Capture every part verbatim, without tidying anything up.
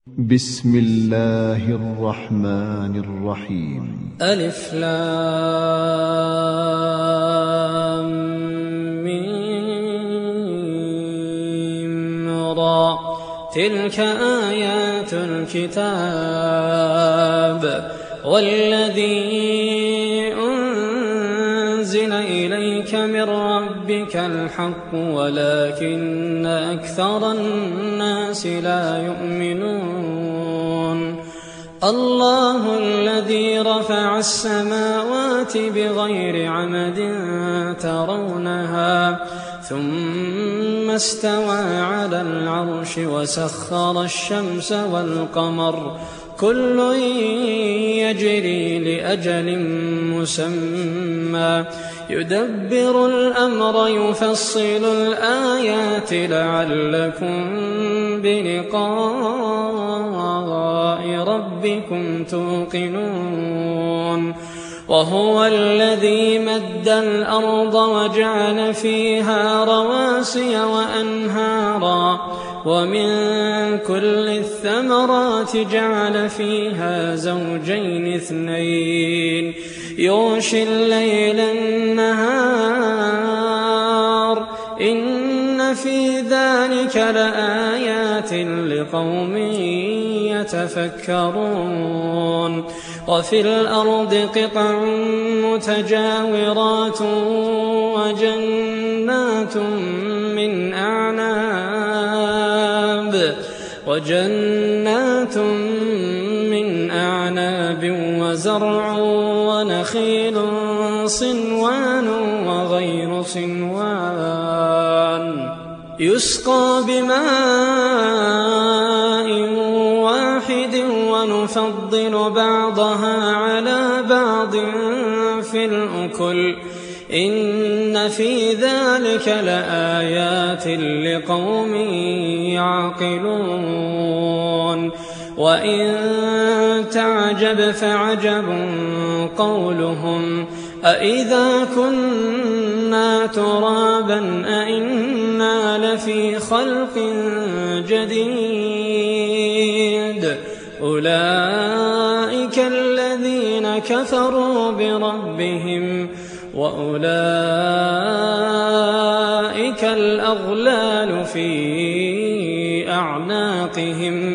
بسم الله الرحمن الرحيم. ألف لام ميم را. تلك آيات الكتاب والذي أنزل إليك من ربك الحق ولكن أكثر الناس لا يؤمنون. الله الذي رفع السماوات بغير عمد ترونها ثم استوى على العرش وسخر الشمس والقمر كل يجري لأجل مسمى يدبر الأمر يفصل الآيات لعلكم بلقاء ربكم توقنون. وهو الذي مد الأرض وجعل فيها رواسي وأنهارا ومن كل الثمرات جعل فيها زوجين اثنين يغشي الليل النهار إن في ذلك لآيات لقوم يتفكرون. وفي الأرض قطع متجاورات وجنات من أعناب وجنات من أعناب وزرع ونخيل صنوان وغير صنوان يسقى بماء واحد ونفضل بعضها على بعض في الأكل إن في ذلك لآيات لقوم يعقلون. وإن تعجب فعجب قولهم أإذا كنا ترابا أإنا لفي خلق جديد أولئك الذين كفروا بربهم وأولئك الأغلال في أعناقهم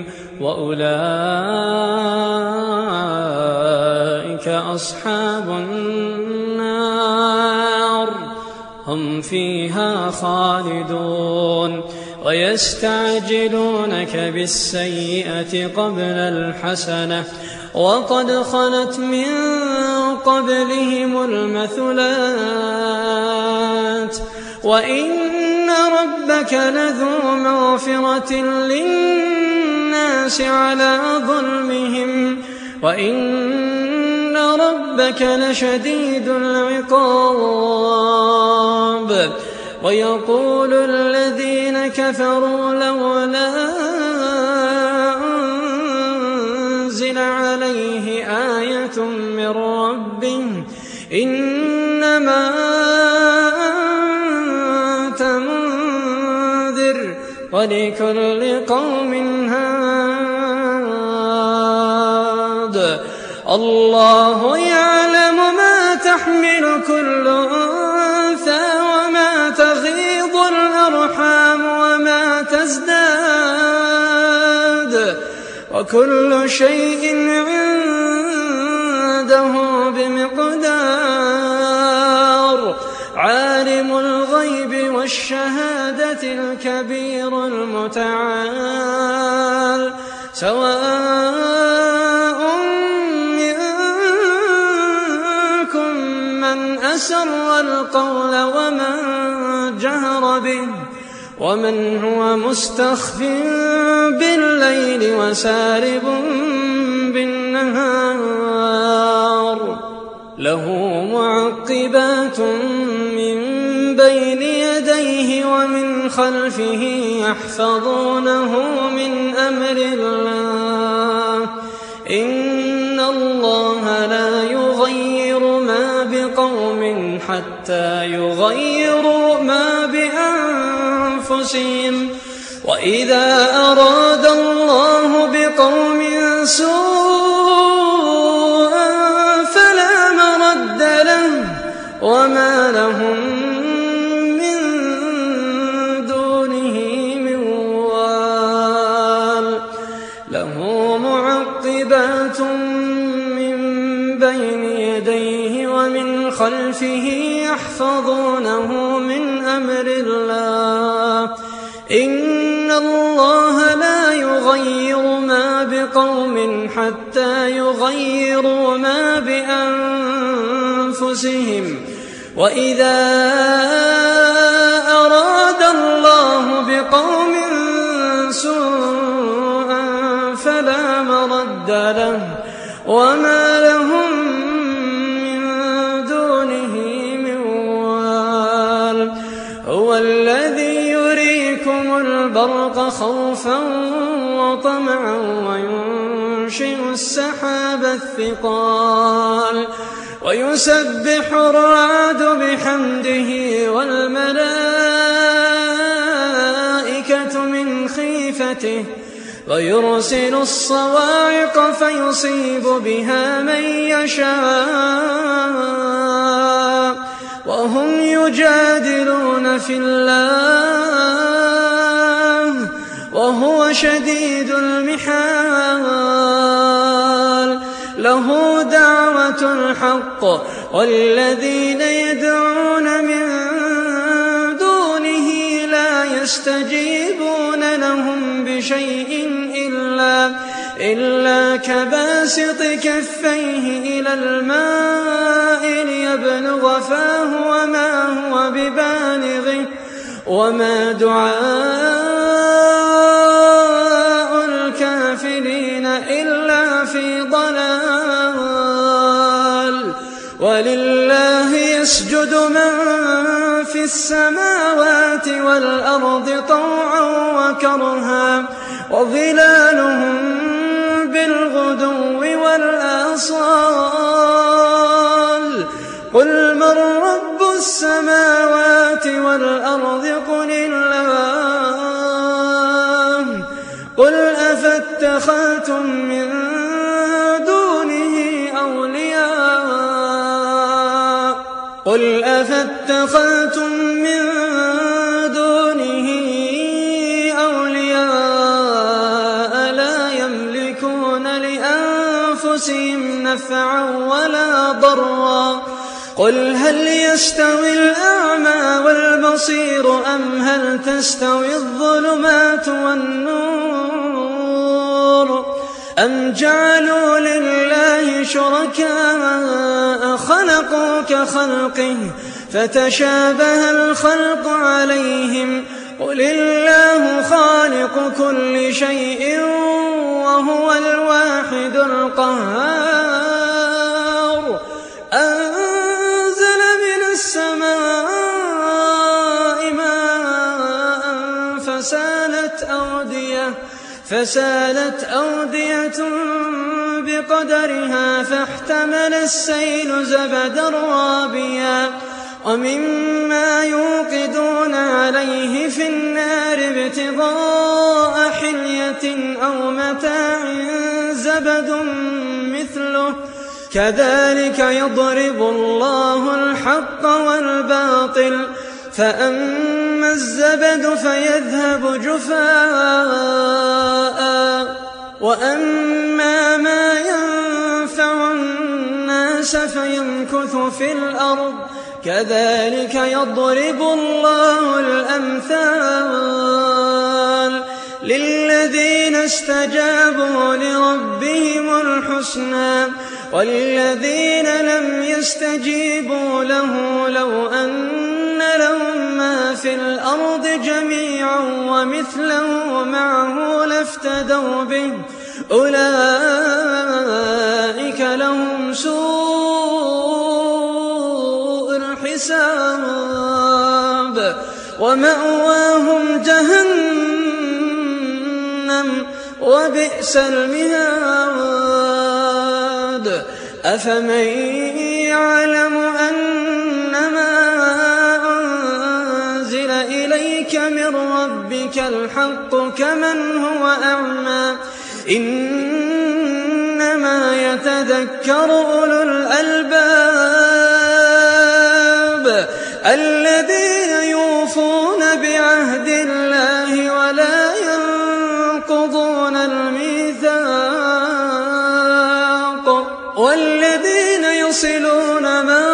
وأولئك أصحاب النار هم فيها خالدون. ويستعجلونك بالسيئة قبل الحسنة وقد خلت من قبلهم المثلات وإن ربك لذو مغفرة للناس على ظلمهم وإن ربك لشديد العقاب. ويقول الذين كفروا لولا أنزل عليه آية من ربه إنما أنت منذر ولكل قوم هاد. الله يعلم ما تحمل كل أنثى وما تغيض الأرحام وما تزداد وكل شيء عنده بمقدار. عالم الغيب والشهادة الكبير المتعال سواء منكم من أسر القول ومن جهر به ومن هو مستخف بالليل وسارب بالنهار له معقبات من بين يديه ومن خلفه يحفظونه من أمر الله إن الله لا يغير ما بقوم حتى يغيروا ما بأنفسهم وإذا أراد الله بقوم له معقبات من بين يديه ومن خلفه يحفظونه من أمر الله إن الله لا يغير ما بقوم حتى يغيروا ما بأنفسهم وإذا أراد الله بقوم سوءا فلا مرد له وما لهم من دونه من وال هو الذي يريكم البرق خوفا وطمعا وينشئ السحاب الثقال ويسبح الرعد بحمده والملائكة من خيفته ويرسل الصواعق فيصيب بها من يشاء وهم يجادلون في الله وهو شديد المحال له دعوة الحق والذين يدعون من دونه لا يستجيبون لهم بشيء إلا, إلا كباسط كفيه إلى الماء ليبلغ فاه وما هو ببالغه وما دعاء الكافرين إلا في ضلال ولله يسجد من في السماوات والأرض طوعا وكرها وظلالهم بالغدو والآصال قل من رب السماوات والأرض قل الله قل أفاتخذتم من دونه أولياء قل أفاتخذتم من دونه أولياء لا يملكون لأنفسهم نفعا ولا ضرا قل هل يستوي الأعمى والبصير أم هل تستوي الظلمات والنور أم جعلوا لله شركاء خلقوا كخلقه فتشابه الخلق عليهم قل الله خالق كل شيء وهو الواحد القهار أنزل من السماء ماء فسالت أودية فسالت أودية بقدرها فاحتمل السيل زبدا رابيا ومما يوقدون عليه في النار ابتغاء حلية أو متاع زبد مثله كذلك يضرب الله الحق والباطل فأما الزبد فيذهب جفاء وأما ما ينفع الناس فيمكث في الأرض كذلك يضرب الله الأمثال للذين استجابوا لربهم الحسنى والذين لم يستجيبوا له لو أن لهم ما في الأرض جميعا ومثله معه لافتدوا به أولئك لهم سوء الحساب ومأواهم جهنم وبئس المهاد أفمن يعلم أنما أنزل إليك من ربك الحق كمن هو أعمى إنما يتذكر أولو الألباب الذين يوفون بعهد الله ولا ينقضون الميثاق يصلون ما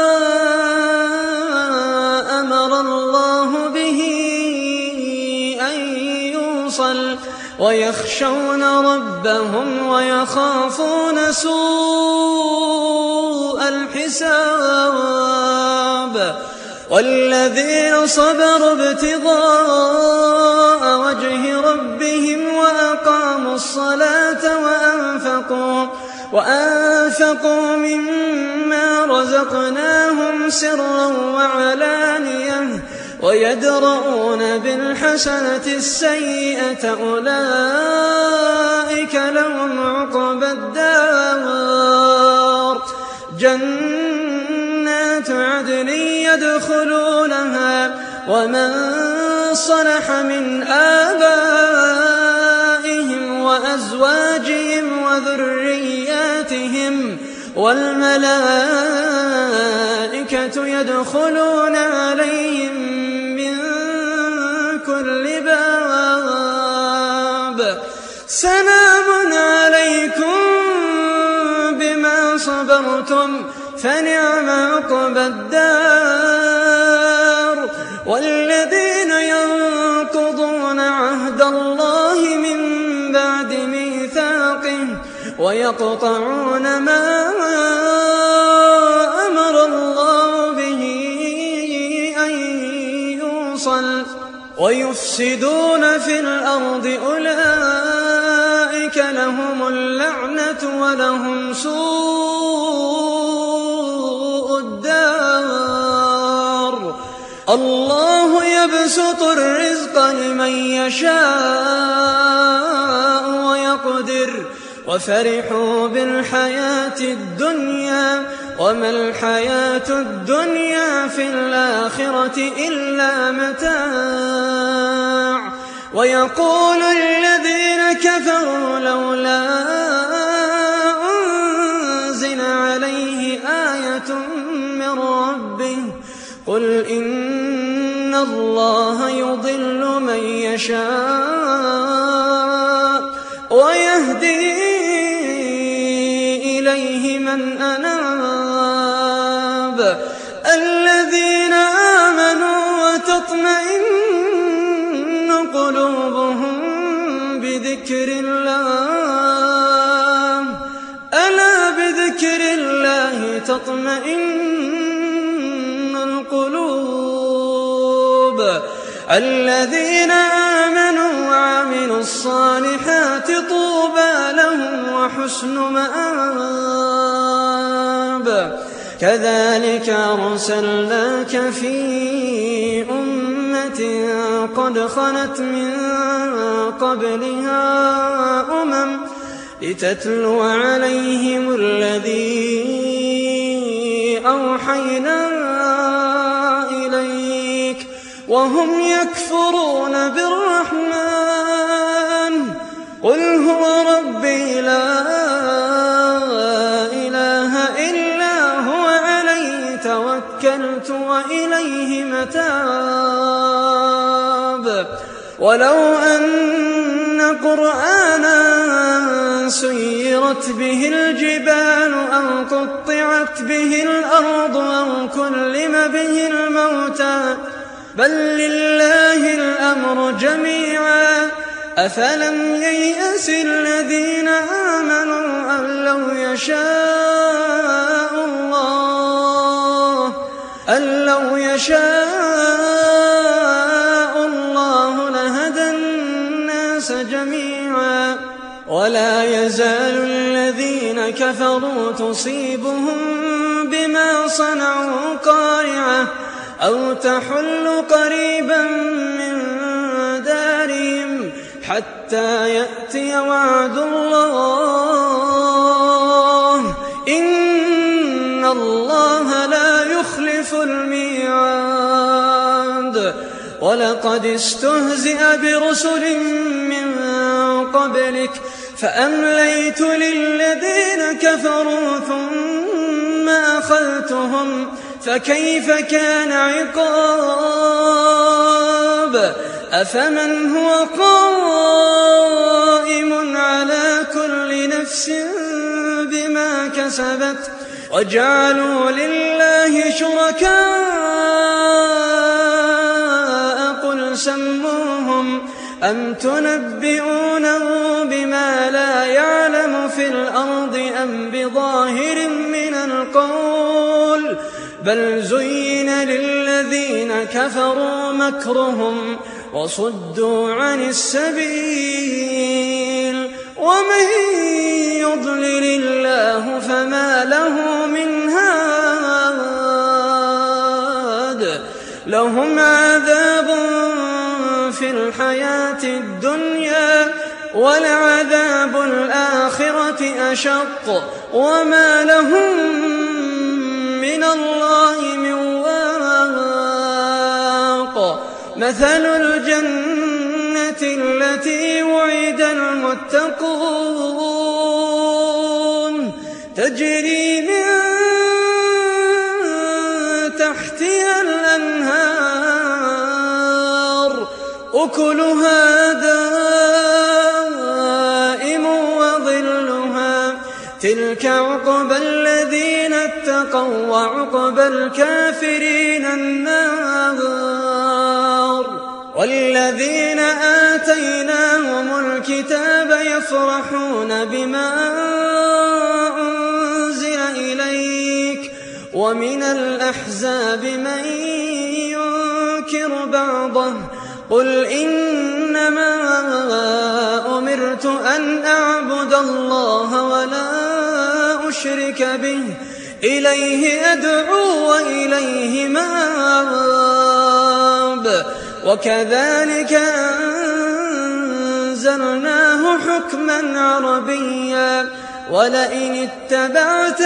أمر الله به أن يوصل ويخشون ربهم ويخافون سوء الحساب والذين صبروا ابتغاء وجه ربهم وأقاموا الصلاة وأنفقوا وأنفقوا مما رزقناهم سرا وعلانية ويدرؤون بالحسنة السيئة أولئك لهم عقبى الدار جنات عدن يدخلونها ومن صلح من آبائهم وأزواجهم وذرياتهم والملائكة يدخلون عليهم من كل باب سلام عليكم بما صبرتم فنعم عقبى الدار والذين ينقضون عهد الله من بعد ميثاقه ويقطعون ما أمر الله به أن يوصل ويفسدون في الأرض أولئك لهم اللعنة ولهم سوء الدار الله يبسط الرزق لمن يشاء ويقدر وفرحوا بالحياة الدنيا وما الحياة الدنيا في الآخرة إلا متاع ويقول الذين كفروا لولا أنزل عليه آية من ربه قل إن الله يضل من يشاء ويهدي إليه من أناب الذين آمنوا وتطمئن قلوبهم بذكر الله ألا بذكر الله تطمئن القلوب الذين آمنوا وعملوا الصالحات طوبى لهم وحسن مآب كذلك أرسلناك في أمة قد خلت من قبلها أمم لتتلو عليهم الذي أوحينا إليك وهم يكفرون بالرحمن قل هو ربي لا إله إلا هو عليه توكلت وإليه متاب ولو أن قرآنا سيرت به الجبال أو قطعت به الأرض أو كلم به الموتى بل لله الأمر جميعا أفلم ييأس الذين آمنوا أن لو يشاء الله أن لو يشاء الله لهدى الناس جميعا ولا يزال الذين كفروا تصيبهم بما صنعوا قارعة أو تحل قريبا من دارهم حتى يأتي وعد الله إن الله لا يخلف الميعاد ولقد استهزئ برسل من قبلك فأمليت للذين كفروا ثم أخذتهم فكيف كان عقاب أفمن هو قائم على كل نفس بما كسبت وجعلوا لله شركاء قل سموهم أم تنبئونه بما لا يعلم في الأرض أم بظاهر من القول بل زين للذين كفروا مكرهم وصدوا عن السبيل ومن يضلل الله فما له من هاد لهم عذاب في الحياة الدنيا ولعذاب الآخرة أشق وما لهم من الله من واق مثل الجنة التي وعد المتقون تجري من تحتها الأنهار أكلها دائم وظلها تلك عقبى الذين اتقوا وعقبى الكافرين النار والذين آتيناهم الكتاب يفرحون بما أنزل إليك ومن الأحزاب من ينكر بعضه قل إنما أمرت أن أعبد الله ولا أشرك به إليه أدعو وإليه مآب وكذلك أنزلناه حكما عربيا ولئن اتبعت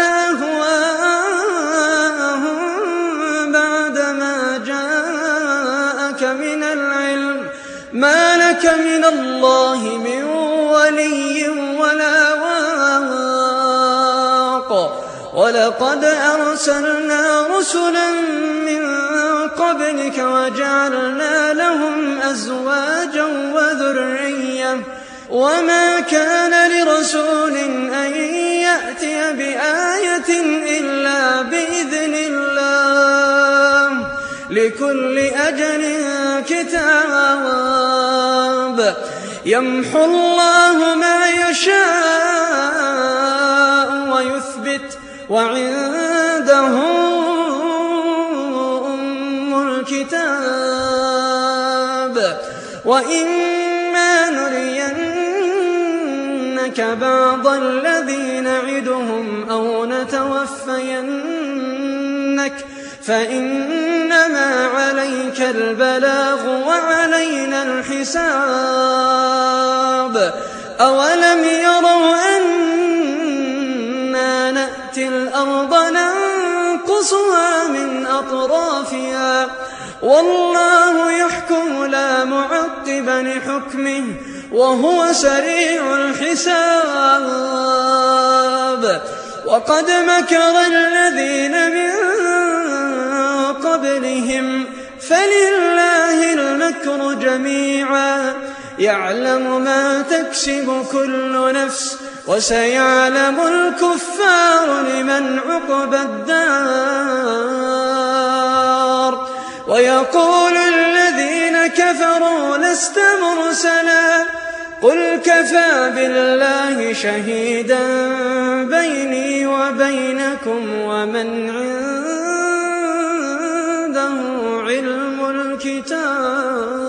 أهواءهم بعدما جاءك من العلم ما لك من الله من ولي ولا واق ولقد أرسلنا رسلا من قبلك وجعلنا لهم أزواجا وذرية وما كان لرسول أن يأتي بآية إلا بإذن الله لكل أجل كتاب يمحو الله ما يشاء ويثبت وعنده أم الكتاب وإما نرينك بعض الذي نعدهم أو نتوفينك فإنما عليك البلاغ وعلينا الحساب أولم يروا أنا نأتي الأرض ننقصها من أطرافها والله يحكم لا معقب لحكمه وهو سريع الحساب وقد مكر الذين من قبلهم فلله المكر جميعا يعلم ما تكسب كل نفس وسيعلم الكفار لمن عقبى الدار ويقول الذين كفروا لست مرسلا قل كفى بالله شهيدا بيني وبينكم ومن عنده علم الكتاب